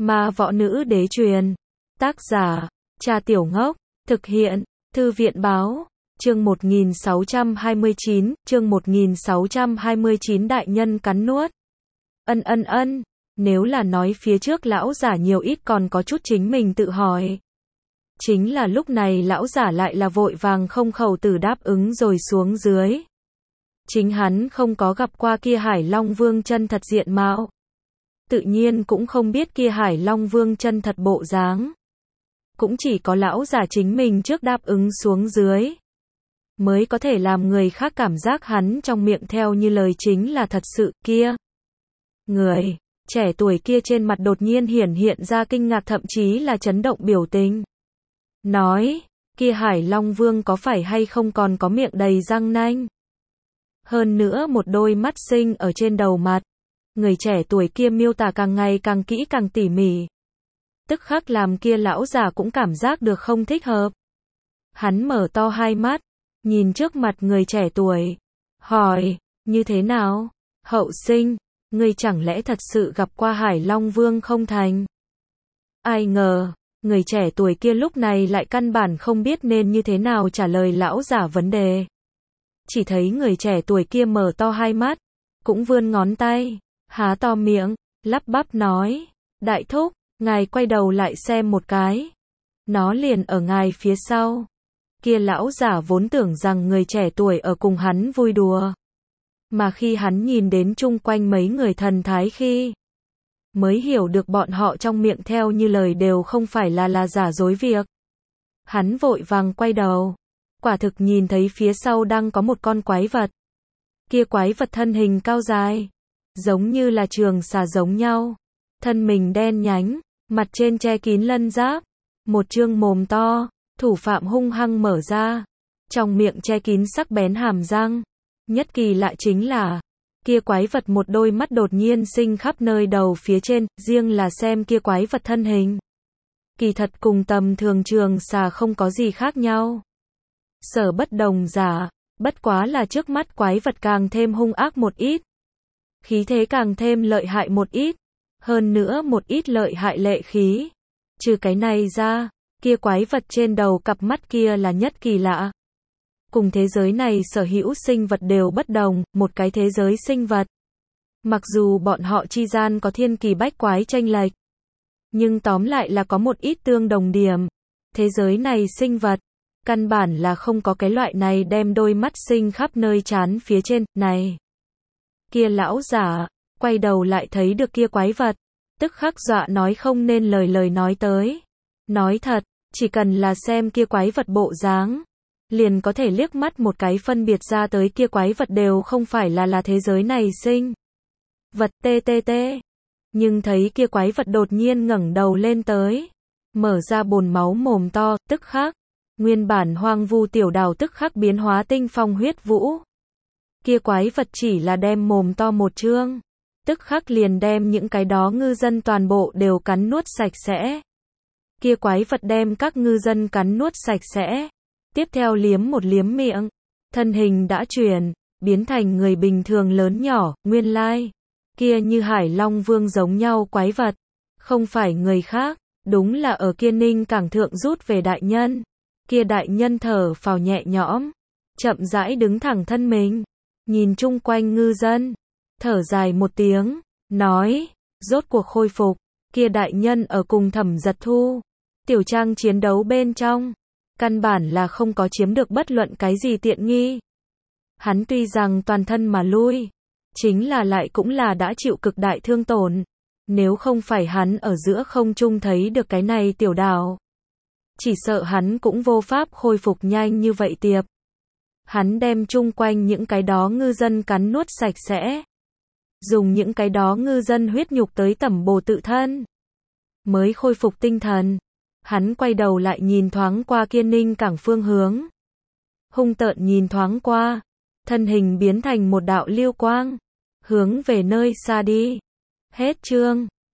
Ma võ nữ đế truyền. Tác giả, Cha Tiểu Ngốc. Thực hiện, Thư viện báo. Chương 1629, đại nhân cắn nuốt. Ân, nếu là nói phía trước lão giả nhiều ít còn có chút chính mình tự hỏi. Chính là lúc này lão giả lại là vội vàng không khẩu từ đáp ứng rồi xuống dưới. Chính hắn không có gặp qua kia Hải Long Vương chân thật diện mạo. Tự nhiên cũng không biết kia Hải Long Vương chân thật bộ dáng. Cũng chỉ có lão giả chính mình trước đáp ứng xuống dưới. Mới có thể làm người khác cảm giác hắn trong miệng theo như lời chính là thật sự kia. Người trẻ tuổi kia trên mặt đột nhiên hiện ra kinh ngạc thậm chí là chấn động biểu tình. Nói, kia Hải Long Vương có phải hay không còn có miệng đầy răng nanh. Hơn nữa một đôi mắt xinh ở trên đầu mặt. Người trẻ tuổi kia miêu tả càng ngày càng kỹ càng tỉ mỉ. Tức khắc làm kia lão già cũng cảm giác được không thích hợp. Hắn mở to hai mắt, nhìn trước mặt người trẻ tuổi. Hỏi, như thế nào? Hậu sinh, ngươi chẳng lẽ thật sự gặp qua Hải Long Vương không thành? Ai ngờ, người trẻ tuổi kia lúc này lại căn bản không biết nên như thế nào trả lời lão giả vấn đề. Chỉ thấy người trẻ tuổi kia mở to hai mắt, cũng vươn ngón tay, há to miệng, lắp bắp nói, đại thúc, ngài quay đầu lại xem một cái. Nó liền ở ngài phía sau. Kia lão giả vốn tưởng rằng người trẻ tuổi ở cùng hắn vui đùa. Mà khi hắn nhìn đến chung quanh mấy người thần thái khi, mới hiểu được bọn họ trong miệng theo như lời đều không phải là giả dối việc. Hắn vội vàng quay đầu. Quả thực nhìn thấy phía sau đang có một con quái vật. Kia quái vật thân hình cao dài, giống như là trường xà giống nhau. Thân mình đen nhánh, mặt trên che kín lân giáp. Một trương mồm to, thủ phạm hung hăng mở ra. Trong miệng che kín sắc bén hàm răng. Nhất kỳ lạ chính là, kia quái vật một đôi mắt đột nhiên sinh khắp nơi đầu phía trên, riêng là xem kia quái vật thân hình. Kỳ thật cùng tầm thường trường xà không có gì khác nhau. Sở bất đồng giả, bất quá là trước mắt quái vật càng thêm hung ác một ít. Khí thế càng thêm lợi hại một ít. Hơn nữa một ít lợi hại lệ khí. Trừ cái này ra, kia quái vật trên đầu cặp mắt kia là nhất kỳ lạ. Cùng thế giới này sở hữu sinh vật đều bất đồng, một cái thế giới sinh vật. Mặc dù bọn họ chi gian có thiên kỳ bách quái chênh lệch, nhưng tóm lại là có một ít tương đồng điểm. Thế giới này sinh vật, căn bản là không có cái loại này đem đôi mắt sinh khắp nơi trán phía trên, này. Kia lão giả, quay đầu lại thấy được kia quái vật, tức khắc dọa nói không nên lời nói tới. Nói thật, chỉ cần là xem kia quái vật bộ dáng, liền có thể liếc mắt một cái phân biệt ra tới kia quái vật đều không phải là thế giới này sinh. Vật tê. Nhưng thấy kia quái vật đột nhiên ngẩng đầu lên tới, mở ra bồn máu mồm to, tức khắc. Nguyên bản hoang vu tiểu đảo tức khắc biến hóa tinh phong huyết vũ. Kia quái vật chỉ là đem mồm to một trương, tức khắc liền đem những cái đó ngư dân toàn bộ đều cắn nuốt sạch sẽ. Kia quái vật đem các ngư dân cắn nuốt sạch sẽ. Tiếp theo liếm một liếm miệng, thân hình đã chuyển, biến thành người bình thường lớn nhỏ, nguyên lai. Kia như Hải Long Vương giống nhau quái vật, không phải người khác, đúng là ở kia Ninh Cảng thượng rút về đại nhân. Kia đại nhân thở phào nhẹ nhõm, chậm rãi đứng thẳng thân mình, nhìn chung quanh ngư dân, thở dài một tiếng, nói, rốt cuộc khôi phục. Kia đại nhân ở cùng Thẩm Giật Thu, tiểu trang chiến đấu bên trong, căn bản là không có chiếm được bất luận cái gì tiện nghi. Hắn tuy rằng toàn thân mà lui, chính là lại cũng là đã chịu cực đại thương tổn. Nếu không phải hắn ở giữa không trung thấy được cái này tiểu đảo, chỉ sợ hắn cũng vô pháp khôi phục nhanh như vậy tiệp. Hắn đem chung quanh những cái đó ngư dân cắn nuốt sạch sẽ. Dùng những cái đó ngư dân huyết nhục tới tẩm bổ tự thân. Mới khôi phục tinh thần. Hắn quay đầu lại nhìn thoáng qua kia Ninh Cảng phương hướng. Hung tợn nhìn thoáng qua. Thân hình biến thành một đạo lưu quang. Hướng về nơi xa đi. Hết chương.